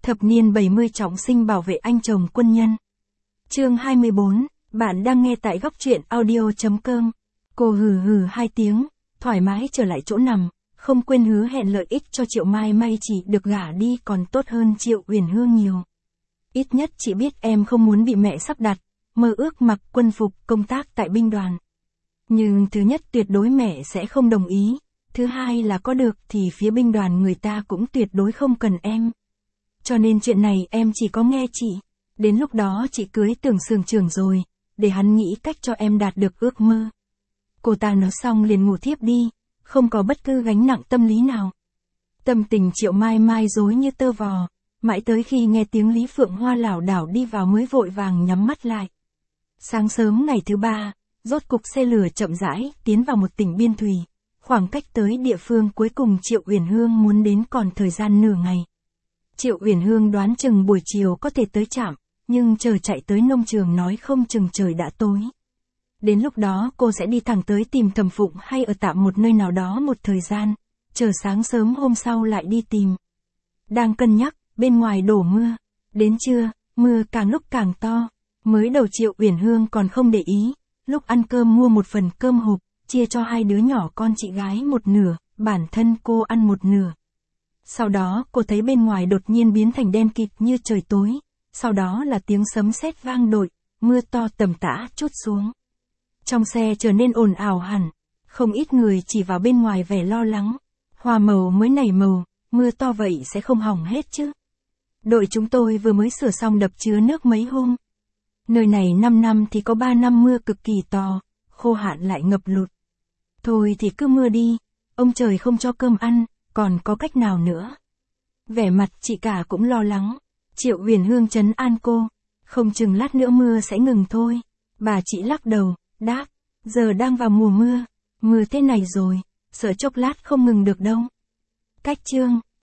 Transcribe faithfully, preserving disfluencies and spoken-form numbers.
Thập niên bảy mươi trọng sinh bảo vệ anh chồng quân nhân. Chương hai mươi bốn, bạn đang nghe tại góc truyện audio.com. Cô hừ hừ hai tiếng, thoải mái trở lại chỗ nằm, không quên hứa hẹn lợi ích cho Triệu Mai May chỉ được gả đi còn tốt hơn Triệu Uyển Hương nhiều. Ít nhất chị biết em không muốn bị mẹ sắp đặt, mơ ước mặc quân phục công tác tại binh đoàn. Nhưng thứ nhất tuyệt đối mẹ sẽ không đồng ý, thứ hai là có được thì phía binh đoàn người ta cũng tuyệt đối không cần em. Cho nên chuyện này em chỉ có nghe chị, đến lúc đó chị cưới Tưởng Sường Trưởng rồi, để hắn nghĩ cách cho em đạt được ước mơ. Cô ta nói xong liền ngủ thiếp đi, không có bất cứ gánh nặng tâm lý nào. Tâm tình Triệu Mai Mai rối như tơ vò, mãi tới khi nghe tiếng Lý Phượng Hoa lảo đảo đi vào mới vội vàng nhắm mắt lại. Sáng sớm ngày thứ ba, rốt cục xe lửa chậm rãi tiến vào một tỉnh biên thùy, khoảng cách tới địa phương cuối cùng Triệu Uyển Hương muốn đến còn thời gian nửa ngày. Triệu Uyển Hương đoán chừng buổi chiều có thể tới trạm, nhưng chờ chạy tới nông trường nói không chừng trời đã tối. Đến lúc đó cô sẽ đi thẳng tới tìm Thẩm Phụng hay ở tạm một nơi nào đó một thời gian, chờ sáng sớm hôm sau lại đi tìm. Đang cân nhắc, bên ngoài đổ mưa. Đến trưa, mưa càng lúc càng to. Mới đầu Triệu Uyển Hương còn không để ý, lúc ăn cơm mua một phần cơm hộp, chia cho hai đứa nhỏ con chị gái một nửa, bản thân cô ăn một nửa. Sau đó cô thấy bên ngoài đột nhiên biến thành đen kịt như trời tối, sau đó là tiếng sấm sét vang dội, mưa to tầm tã trút xuống. Trong xe trở nên ồn ào hẳn, không ít người chỉ vào bên ngoài vẻ lo lắng. Hoa màu mới nảy màu, mưa to vậy sẽ không hỏng hết chứ. Đội chúng tôi vừa mới sửa xong đập chứa nước mấy hôm. Nơi này năm năm thì có ba năm mưa cực kỳ to, khô hạn lại ngập lụt. Thôi thì cứ mưa đi, ông trời không cho cơm ăn, còn có cách nào nữa. Vẻ mặt chị cả cũng lo lắng. Triệu Uyển Hương trấn an cô, không chừng lát nữa mưa sẽ ngừng thôi. Bà chị lắc đầu, đáp, giờ đang vào mùa mưa, mưa thế này rồi, sợ chốc lát không ngừng được đâu. Cách chương,